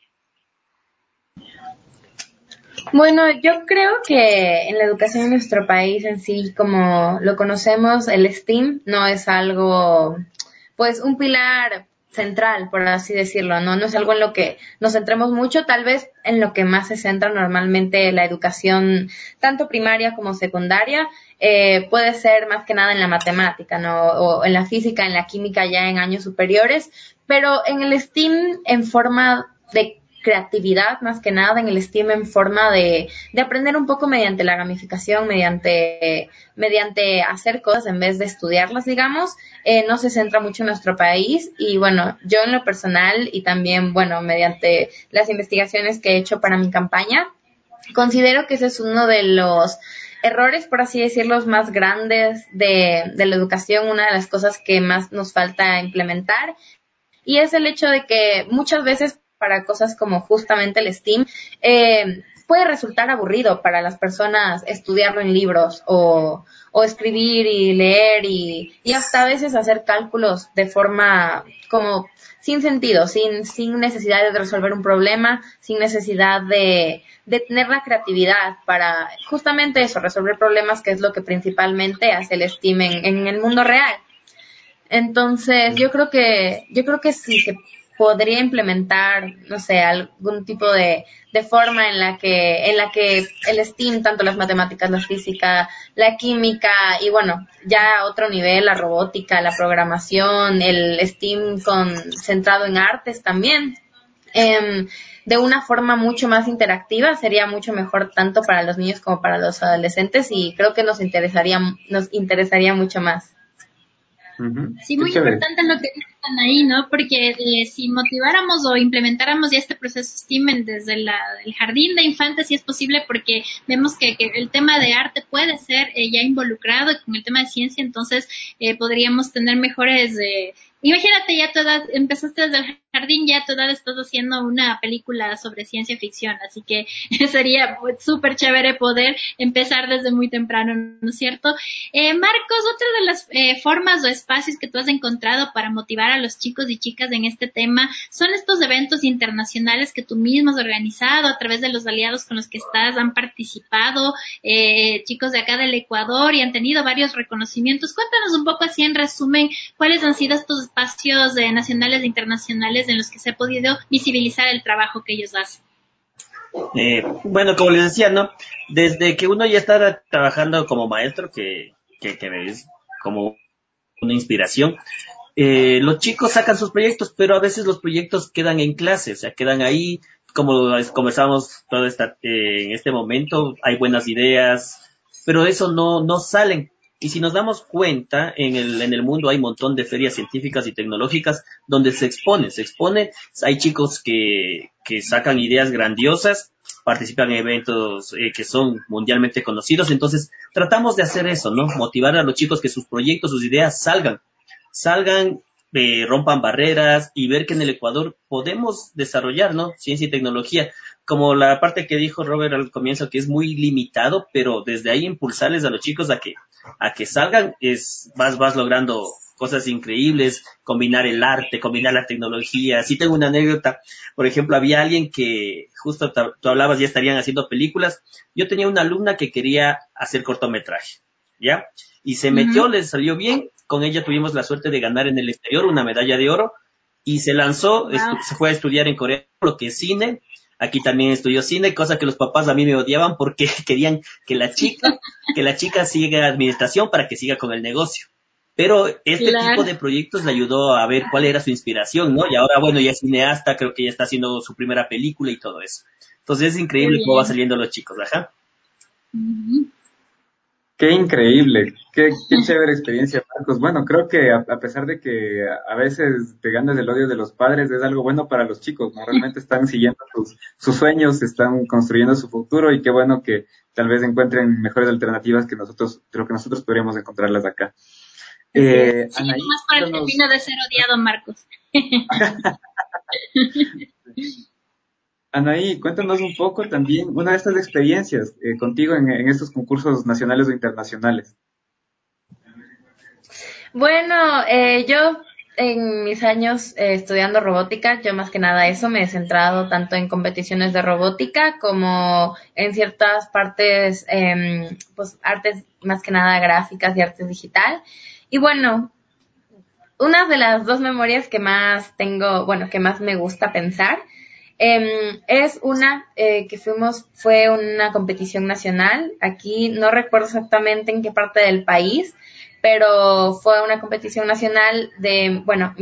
Bueno, yo creo que en la educación en nuestro país en sí, como lo conocemos, el STEAM no es algo, pues, un pilar central, por así decirlo, ¿no? No es algo en lo que nos centremos mucho, tal vez en lo que más se centra normalmente la educación, tanto primaria como secundaria, puede ser más que nada en la matemática, ¿no? O en la física, en la química ya en años superiores, pero en el STEAM en forma de creatividad, más que nada en el STEAM en forma de aprender un poco mediante la gamificación, mediante hacer cosas en vez de estudiarlas, digamos, no se centra mucho en nuestro país y bueno, yo en lo personal y también, bueno, mediante las investigaciones que he hecho para mi campaña, considero que ese es uno de los errores, por así decirlo, más grandes de la educación, una de las cosas que más nos falta implementar y es el hecho de que muchas veces para cosas como justamente el STEAM, puede resultar aburrido para las personas estudiarlo en libros o escribir y leer y hasta a veces hacer cálculos de forma como sin sentido, sin necesidad de resolver un problema, sin necesidad de tener la creatividad para justamente eso, resolver problemas, que es lo que principalmente hace el STEAM en el mundo real. Entonces, yo creo que sí se podría implementar, no sé, algún tipo de forma en la que el STEAM, tanto las matemáticas, la física, la química y bueno, ya a otro nivel, la robótica, la programación, el STEAM centrado en artes también, de una forma mucho más interactiva, sería mucho mejor tanto para los niños como para los adolescentes y creo que nos interesaría mucho más. Sí, muy importante lo que dicen ahí, ¿no? Porque si motiváramos o implementáramos ya este proceso STEAM desde el jardín de infantes, sí es posible porque vemos que el tema de arte puede ser ya involucrado con el tema de ciencia, entonces podríamos tener mejores... Imagínate, ya a tu edad, empezaste desde el jardín, ya a tu edad estás haciendo una película sobre ciencia ficción, así que sería súper chévere poder empezar desde muy temprano, ¿no es cierto? Marcos, otra de las formas o espacios que tú has encontrado para motivar a los chicos y chicas en este tema son estos eventos internacionales que tú mismo has organizado a través de los aliados con los que estás, han participado chicos de acá del Ecuador y han tenido varios reconocimientos. Cuéntanos un poco así en resumen cuáles han sido estos espacios nacionales e internacionales en los que se ha podido visibilizar el trabajo que ellos hacen. Bueno, como les decía, ¿no? Desde que uno ya está trabajando como maestro, que es como una inspiración, los chicos sacan sus proyectos, pero a veces los proyectos quedan en clase, o sea, quedan ahí, como conversamos en este momento, hay buenas ideas, pero eso no salen. Y si nos damos cuenta, en el mundo hay un montón de ferias científicas y tecnológicas donde se expone, hay chicos que sacan ideas grandiosas, participan en eventos que son mundialmente conocidos, entonces tratamos de hacer eso, ¿no? Motivar a los chicos que sus proyectos, sus ideas salgan, rompan barreras y ver que en el Ecuador podemos desarrollar, ¿no? Ciencia y tecnología, como la parte que dijo Robert al comienzo, que es muy limitado, pero desde ahí impulsarles a los chicos a que salgan, vas logrando cosas increíbles, combinar el arte, combinar la tecnología. Sí tengo una anécdota, por ejemplo, había alguien que, justo tú hablabas, ya estarían haciendo películas, yo tenía una alumna que quería hacer cortometraje, ¿ya? Y se metió, le salió bien, con ella tuvimos la suerte de ganar en el exterior una medalla de oro, y se lanzó, se fue a estudiar en Corea, lo que es cine. Aquí también estudió cine, cosa que los papás a mí me odiaban porque querían que la chica siga administración para que siga con el negocio. Pero este tipo de proyectos le ayudó a ver cuál era su inspiración, ¿no? Y ahora, bueno, ya es cineasta, creo que ya está haciendo su primera película y todo eso. Entonces es increíble cómo va saliendo los chicos, ajá. Qué increíble, qué chévere experiencia, Marcos. Bueno, creo que a pesar de que a veces te ganas el odio de los padres, es algo bueno para los chicos, ¿no? Realmente están siguiendo sus sueños, están construyendo su futuro y qué bueno que tal vez encuentren mejores alternativas que nosotros, de lo que nosotros podríamos encontrarlas acá. Anaí, más para el camino de ser odiado, Marcos. Anaí, cuéntanos un poco también una de estas experiencias contigo en estos concursos nacionales o internacionales. Bueno, yo en mis años estudiando robótica, yo más que nada eso me he centrado tanto en competiciones de robótica como en ciertas partes, pues artes más que nada gráficas y artes digital. Y bueno, una de las dos memorias que más tengo, bueno, que más me gusta pensar, es una que fue una competición nacional. Aquí no recuerdo exactamente en qué parte del país, pero fue una competición nacional de, bueno,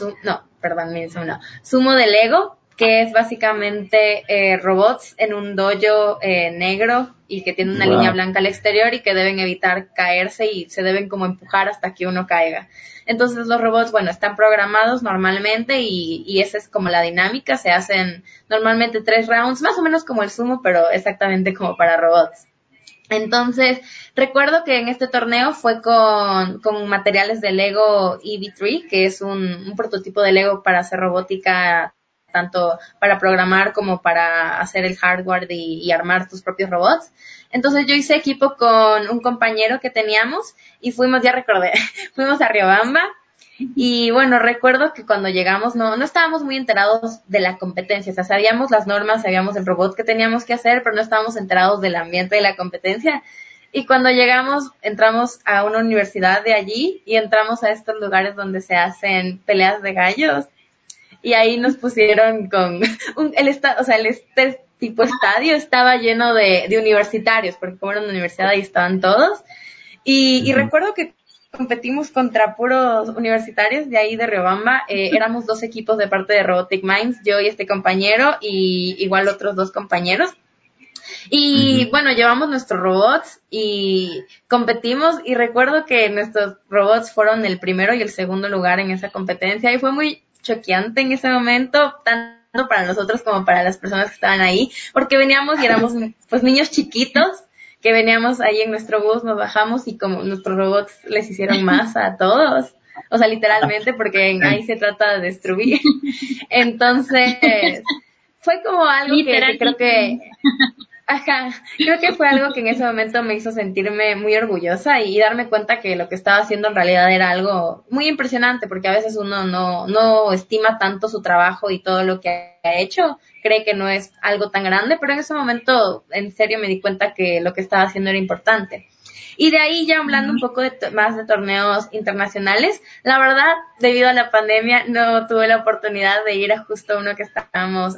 sumo de Lego, que es básicamente robots en un dojo negro y que tiene una línea blanca al exterior y que deben evitar caerse y se deben como empujar hasta que uno caiga. Entonces los robots, bueno, están programados normalmente y esa es como la dinámica. Se hacen normalmente 3 rounds, más o menos como el sumo, pero exactamente como para robots. Entonces, recuerdo que en este torneo fue con materiales de Lego EV3, que es un prototipo de Lego para hacer robótica, tanto para programar como para hacer el hardware y armar tus propios robots. Entonces yo hice equipo con un compañero que teníamos y fuimos a Riobamba. Y bueno, recuerdo que cuando llegamos no estábamos muy enterados de la competencia, o sea, sabíamos las normas, sabíamos el robot que teníamos que hacer, pero no estábamos enterados del ambiente de la competencia. Y cuando llegamos, entramos a una universidad de allí y entramos a estos lugares donde se hacen peleas de gallos. Y ahí nos pusieron con este tipo estadio estaba lleno de universitarios, porque como era una universidad ahí estaban todos. Y recuerdo que competimos contra puros universitarios de ahí de Riobamba. Éramos 2 equipos de parte de Robotic Minds, yo y este compañero, y igual otros 2 compañeros. Y bueno, llevamos nuestros robots y competimos, y recuerdo que nuestros robots fueron el primero y el segundo lugar en esa competencia, y fue muy choqueante en ese momento, tanto para nosotros como para las personas que estaban ahí, porque veníamos y éramos pues niños chiquitos, que veníamos ahí en nuestro bus, nos bajamos y como nuestros robots les hicieron más a todos, o sea, literalmente, porque ahí se trata de destruir. Entonces, fue como algo que creo que... Ajá, creo que fue algo que en ese momento me hizo sentirme muy orgullosa y darme cuenta que lo que estaba haciendo en realidad era algo muy impresionante, porque a veces uno no estima tanto su trabajo y todo lo que ha hecho, cree que no es algo tan grande, pero en ese momento en serio me di cuenta que lo que estaba haciendo era importante. Y de ahí ya hablando un poco más de torneos internacionales, la verdad, debido a la pandemia, no tuve la oportunidad de ir a justo uno que estábamos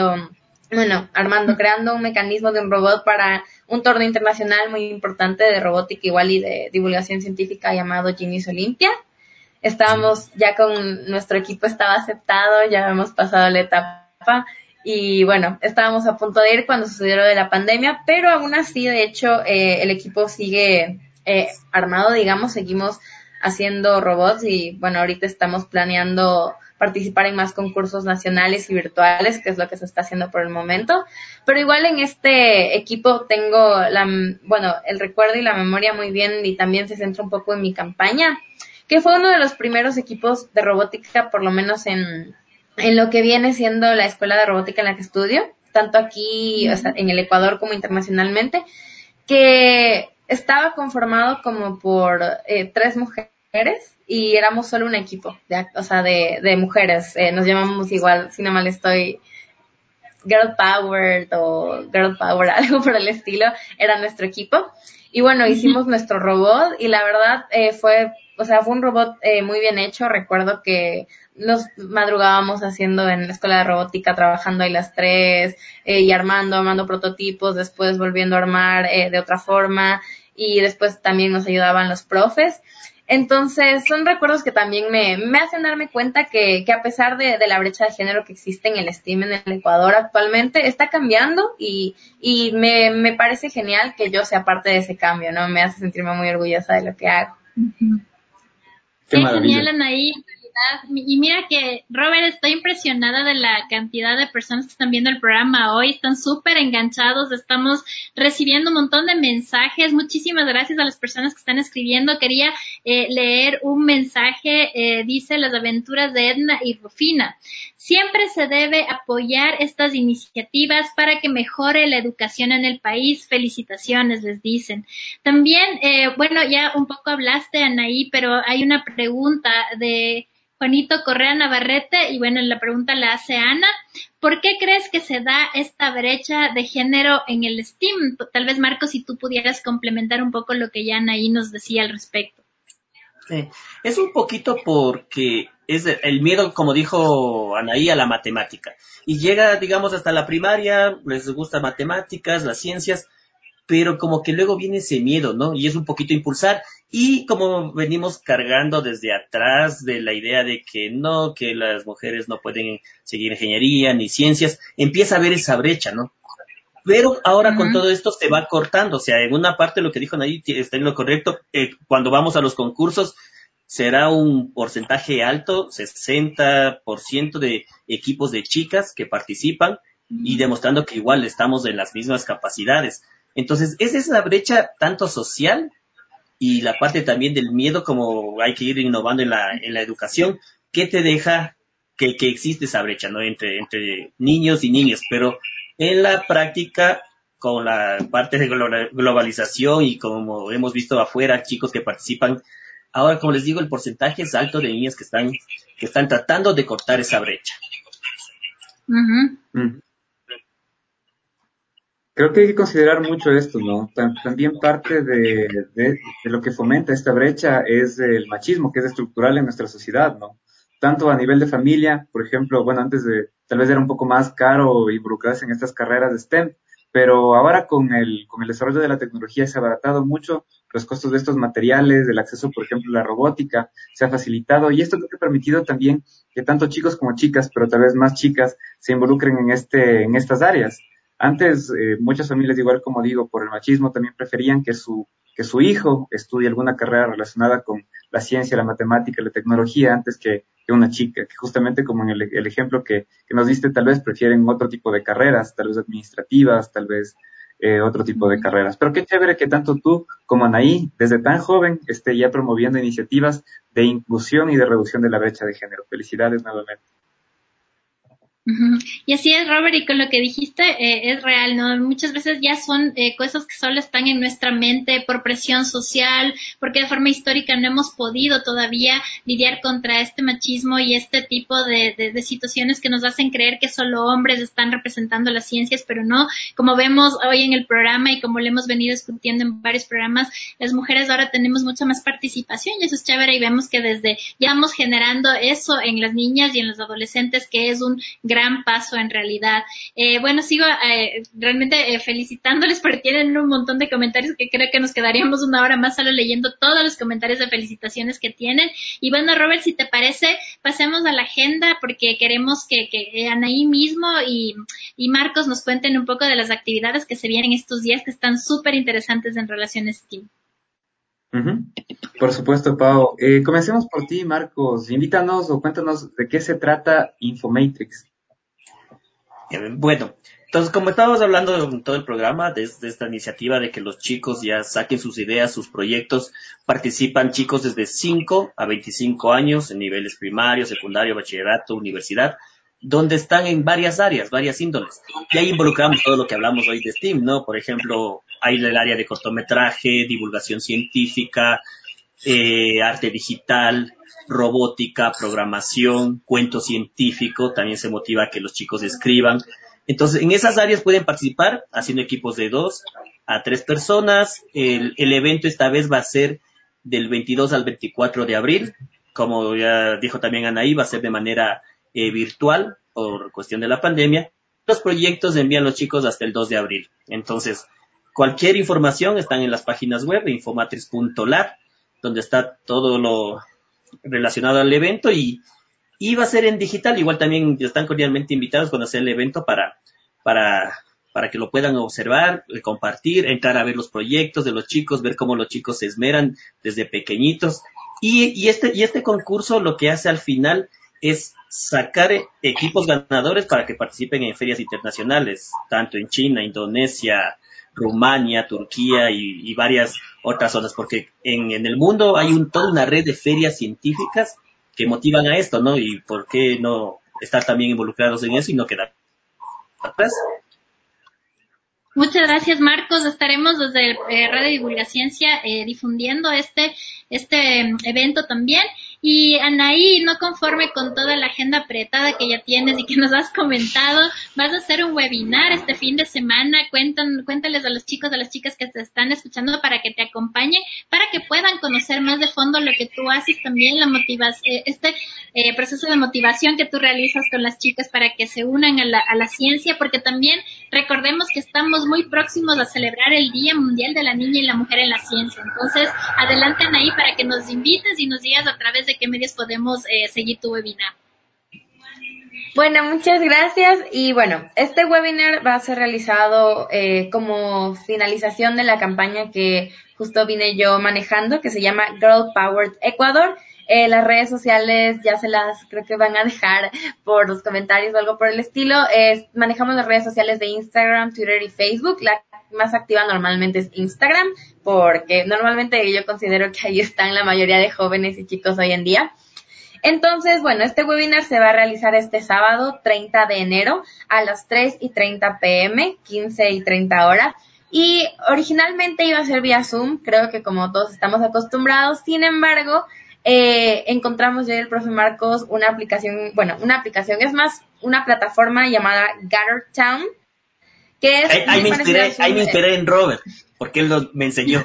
creando un mecanismo de un robot para un torneo internacional muy importante de robótica igual y de divulgación científica llamado Genius Olympia. Estábamos ya con nuestro equipo, estaba aceptado, ya hemos pasado la etapa y bueno, estábamos a punto de ir cuando sucedió lo de la pandemia, pero aún así, de hecho, el equipo sigue armado, digamos, seguimos haciendo robots y bueno, ahorita estamos planeando participar en más concursos nacionales y virtuales, que es lo que se está haciendo por el momento. Pero igual en este equipo tengo el recuerdo y la memoria muy bien, y también se centra un poco en mi campaña, que fue uno de los primeros equipos de robótica, por lo menos en lo que viene siendo la escuela de robótica en la que estudio, tanto aquí, o sea, en el Ecuador como internacionalmente, que estaba conformado como por 3 mujeres, y éramos solo un equipo de mujeres. Nos llamamos igual, si no mal estoy, Girl Power o Girl Power, algo por el estilo, era nuestro equipo. Y bueno, hicimos nuestro robot y la verdad fue un robot muy bien hecho. Recuerdo que nos madrugábamos haciendo en la escuela de robótica, trabajando ahí las 3 y armando prototipos, después volviendo a armar de otra forma, y después también nos ayudaban los profes. Entonces, son recuerdos que también me hacen darme cuenta que a pesar de la brecha de género que existe en el STEAM en el Ecuador actualmente, está cambiando y me parece genial que yo sea parte de ese cambio, ¿no? Me hace sentirme muy orgullosa de lo que hago. Qué genial, Anaí. Y mira que, Robert, estoy impresionada de la cantidad de personas que están viendo el programa hoy. Están súper enganchados. Estamos recibiendo un montón de mensajes. Muchísimas gracias a las personas que están escribiendo. Quería leer un mensaje. Dice: las aventuras de Edna y Rufina. Siempre se debe apoyar estas iniciativas para que mejore la educación en el país. Felicitaciones, les dicen. También, ya un poco hablaste, Anaí, pero hay una pregunta de Juanito Correa Navarrete, y bueno, la pregunta la hace Ana. ¿Por qué crees que se da esta brecha de género en el STEAM? Tal vez, Marcos, si tú pudieras complementar un poco lo que ya Anaí nos decía al respecto. Sí. Es un poquito porque es el miedo, como dijo Anaí, a la matemática. Y llega, digamos, hasta la primaria, les gusta matemáticas, las ciencias, pero como que luego viene ese miedo, ¿no? Y es un poquito impulsar. Y como venimos cargando desde atrás de la idea de que no, que las mujeres no pueden seguir ingeniería ni ciencias, empieza a haber esa brecha, ¿no? Pero ahora con todo esto se va cortando. O sea, en una parte lo que dijo Nadie está en lo correcto. Cuando vamos a los concursos, será un porcentaje alto, 60% de equipos de chicas que participan, y demostrando que igual estamos en las mismas capacidades. Entonces, es esa brecha tanto social y la parte también del miedo, como hay que ir innovando en la educación, que te deja que existe esa brecha, ¿no? Entre niños y niñas, pero en la práctica, con la parte de globalización y como hemos visto afuera, chicos que participan, ahora, como les digo, el porcentaje es alto de niñas que están tratando de cortar esa brecha. Creo que hay que considerar mucho esto, ¿no? También parte de lo que fomenta esta brecha es el machismo, que es estructural en nuestra sociedad, ¿no? Tanto a nivel de familia, por ejemplo, bueno, antes tal vez era un poco más caro involucrarse en estas carreras de STEM, pero ahora con el desarrollo de la tecnología se ha abaratado mucho los costos de estos materiales, del acceso, por ejemplo, a la robótica, se ha facilitado y esto creo que ha permitido también que tanto chicos como chicas, pero tal vez más chicas, se involucren en estas áreas. Antes, muchas familias, igual como digo, por el machismo, también preferían que su hijo estudie alguna carrera relacionada con la ciencia, la matemática, la tecnología, antes que una chica, que justamente como en el ejemplo que nos diste, tal vez prefieren otro tipo de carreras, tal vez administrativas, tal vez otro tipo de carreras. Pero qué chévere que tanto tú como Anaí, desde tan joven, esté ya promoviendo iniciativas de inclusión y de reducción de la brecha de género. Felicidades nuevamente. Ujú. Y así es, Robert, y con lo que dijiste es real, ¿no? Muchas veces ya son cosas que solo están en nuestra mente por presión social, porque de forma histórica no hemos podido todavía lidiar contra este machismo y este tipo de situaciones que nos hacen creer que solo hombres están representando las ciencias, pero no, como vemos hoy en el programa y como lo hemos venido discutiendo en varios programas, las mujeres ahora tenemos mucha más participación y eso es chévere y vemos que desde ya vamos generando eso en las niñas y en los adolescentes, que es un gran paso en realidad. Bueno, sigo realmente felicitándoles porque tienen un montón de comentarios que creo que nos quedaríamos una hora más solo leyendo todos los comentarios de felicitaciones que tienen. Y bueno, Robert, si te parece, pasemos a la agenda porque queremos que Anaí mismo y Marcos nos cuenten un poco de las actividades que se vienen estos días que están súper interesantes en relaciones STEAM. Ujú. Por supuesto, Pau. Comencemos por ti, Marcos. Invítanos o cuéntanos de qué se trata Infomatrix. Bueno, entonces como estábamos hablando en todo el programa, desde esta iniciativa de que los chicos ya saquen sus ideas, sus proyectos, participan chicos desde 5 a 25 años en niveles primario, secundario, bachillerato, universidad, donde están en varias áreas, varias índoles. Y ahí involucramos todo lo que hablamos hoy de STEAM, ¿no? Por ejemplo, hay el área de cortometraje, divulgación científica, arte digital, robótica, programación, cuento científico, también se motiva a que los chicos escriban. Entonces, en esas áreas pueden participar haciendo equipos de 2 a 3 personas. El evento esta vez va a ser del 22 al 24 de abril. Como ya dijo también Anaí, va a ser de manera virtual por cuestión de la pandemia. Los proyectos envían los chicos hasta el 2 de abril. Entonces, cualquier información están en las páginas web, infomatrix.lab, donde está todo lo relacionado al evento y va a ser en digital. Igual también están cordialmente invitados cuando sea el evento para, para que lo puedan observar, compartir, entrar a ver los proyectos de los chicos, ver cómo los chicos se esmeran desde pequeñitos. Y este concurso lo que hace al final es sacar equipos ganadores para que participen en ferias internacionales, tanto en China, Indonesia, Rumania, Turquía y varias otras zonas, porque en el mundo hay toda una red de ferias científicas que motivan a esto, ¿no? Y por qué no estar también involucrados en eso y no quedar atrás. Muchas gracias, Marcos. Estaremos desde Radio Divulgaciencia difundiendo este evento también. Y Anaí, no conforme con toda la agenda apretada que ya tienes y que nos has comentado, vas a hacer un webinar este fin de semana. Cuéntales a los chicos, a las chicas que te están escuchando para que te acompañen, para que puedan conocer más de fondo lo que tú haces también, este proceso de motivación que tú realizas con las chicas para que se unan a la ciencia, porque también recordemos que estamos muy próximos a celebrar el Día Mundial de la Niña y la Mujer en la Ciencia. Entonces, adelante Anaí para que nos invites y nos digas a través de qué medios podemos seguir tu webinar. Bueno, muchas gracias. Y bueno, este webinar va a ser realizado como finalización de la campaña que justo vine yo manejando, que se llama Girl Powered Ecuador. Las redes sociales ya se las creo que van a dejar por los comentarios o algo por el estilo. Manejamos las redes sociales de Instagram, Twitter y Facebook. La más activa normalmente es Instagram, porque normalmente yo considero que ahí están la mayoría de jóvenes y chicos hoy en día. Entonces, bueno, este webinar se va a realizar este sábado 30 de enero a las 3:30 p.m., 15:30 horas. Y originalmente iba a ser vía Zoom, creo que como todos estamos acostumbrados. Sin embargo, encontramos yo y el profe Marcos una aplicación, es más una plataforma llamada GatherTown, que es Ahí me parecido a Zoom. me inspiré en Robert, porque él me enseñó.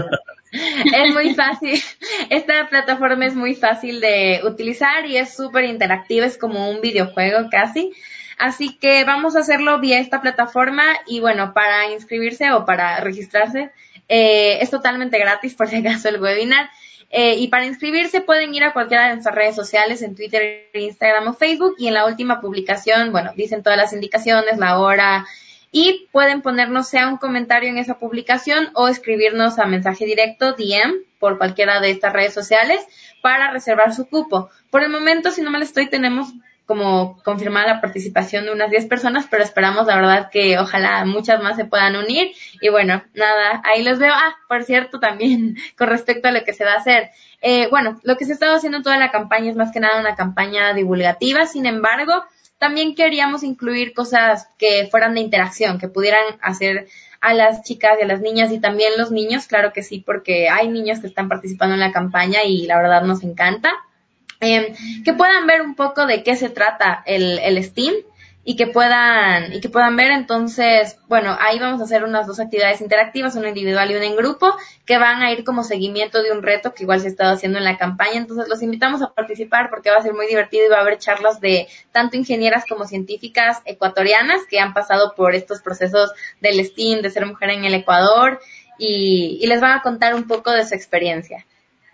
Es muy fácil, esta plataforma es muy fácil de utilizar y es súper interactiva, es como un videojuego casi. Así que vamos a hacerlo vía esta plataforma y bueno, para inscribirse o para registrarse es totalmente gratis por si acaso el webinar. Y para inscribirse pueden ir a cualquiera de nuestras redes sociales, en Twitter, Instagram o Facebook, y en la última publicación, bueno, dicen todas las indicaciones, la hora, y pueden ponernos sea un comentario en esa publicación o escribirnos a mensaje directo, DM, por cualquiera de estas redes sociales para reservar su cupo. Por el momento, si no mal estoy, tenemos como confirmada la participación de unas 10 personas, pero esperamos la verdad que ojalá muchas más se puedan unir. Y bueno, nada, ahí los veo. Ah, por cierto, también con respecto a lo que se va a hacer. Bueno, lo que se ha estado haciendo toda la campaña es más que nada una campaña divulgativa, sin embargo, también queríamos incluir cosas que fueran de interacción, que pudieran hacer a las chicas y a las niñas y también los niños, claro que sí, porque hay niños que están participando en la campaña y la verdad nos encanta. Que puedan ver un poco de qué se trata el STEAM y que puedan ver. Entonces, bueno, ahí vamos a hacer unas 2 actividades interactivas, una individual y una en grupo, que van a ir como seguimiento de un reto que igual se ha estado haciendo en la campaña. Entonces los invitamos a participar porque va a ser muy divertido y va a haber charlas de tanto ingenieras como científicas ecuatorianas que han pasado por estos procesos del STEAM, de ser mujer en el Ecuador, y les van a contar un poco de su experiencia.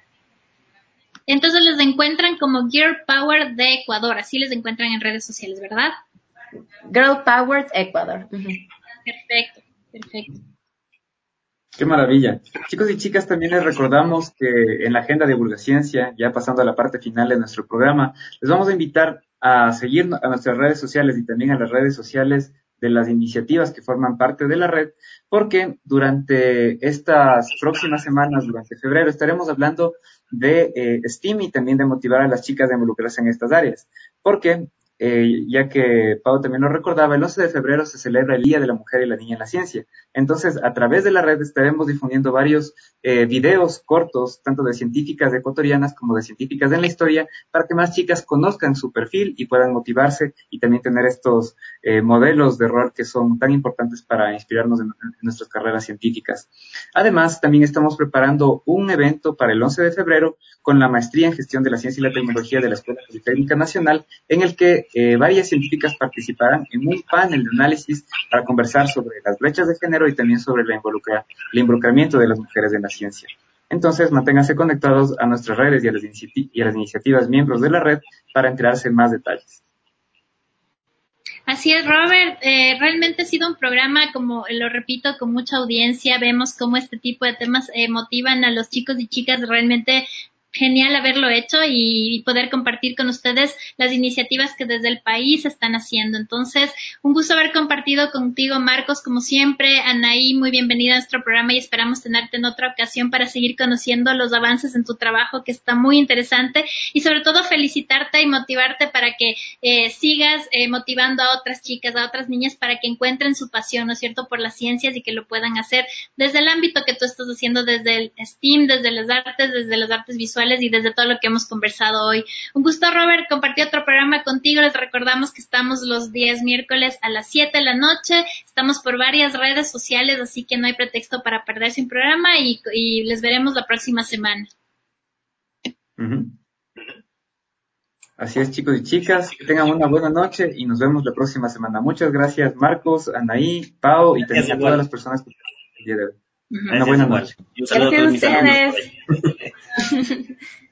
Entonces les encuentran como Girl Power de Ecuador, así les encuentran en redes sociales, ¿verdad? Girl Power Ecuador. Uh-huh. Perfecto. Qué maravilla. Chicos y chicas, también les recordamos que en la agenda de Divulgaciencia, ya pasando a la parte final de nuestro programa, les vamos a invitar a seguir a nuestras redes sociales y también a las redes sociales de las iniciativas que forman parte de la red, porque durante estas próximas semanas, durante febrero, estaremos hablando de STEAM y también de motivar a las chicas a involucrarse en estas áreas. Porque, ya que Pau también nos recordaba, el 11 de febrero se celebra el Día de la Mujer y la Niña en la Ciencia. Entonces, a través de la red estaremos difundiendo varios videos cortos, tanto de científicas ecuatorianas como de científicas en la historia, para que más chicas conozcan su perfil y puedan motivarse y también tener estos modelos de rol que son tan importantes para inspirarnos en nuestras carreras científicas. Además, también estamos preparando un evento para el 11 de febrero con la maestría en gestión de la ciencia y la tecnología de la Escuela Politécnica Nacional, en el que varias científicas participarán en un panel de análisis para conversar sobre las brechas de género y también sobre el involucramiento de las mujeres en la ciencia. Entonces, manténganse conectados a nuestras redes y a las iniciativas miembros de la red para enterarse en más detalles. Así es, Robert. Realmente ha sido un programa, como lo repito, con mucha audiencia. Vemos cómo este tipo de temas motivan a los chicos y chicas. Realmente genial haberlo hecho y poder compartir con ustedes las iniciativas que desde el país están haciendo. Entonces, un gusto haber compartido contigo, Marcos, como siempre. Anaí, muy bienvenida a nuestro programa y esperamos tenerte en otra ocasión para seguir conociendo los avances en tu trabajo, que está muy interesante, y sobre todo felicitarte y motivarte para que sigas motivando a otras chicas, a otras niñas, para que encuentren su pasión, ¿no es cierto?, por las ciencias, y que lo puedan hacer desde el ámbito que tú estás haciendo, desde el STEAM, desde las artes visuales y desde todo lo que hemos conversado hoy. Un gusto, Robert, compartir otro programa contigo. Les recordamos que estamos los días miércoles a las 7 de la noche. Estamos por varias redes sociales, así que no hay pretexto para perderse un programa y les veremos la próxima semana. Uh-huh. Así es, chicos y chicas, que tengan una buena noche y nos vemos la próxima semana. Muchas gracias, Marcos, Anaí, Pau y también a todas las personas que están el día de hoy. Una buena noche. Y un saludo a todos mis alumnos. Gracias a ustedes.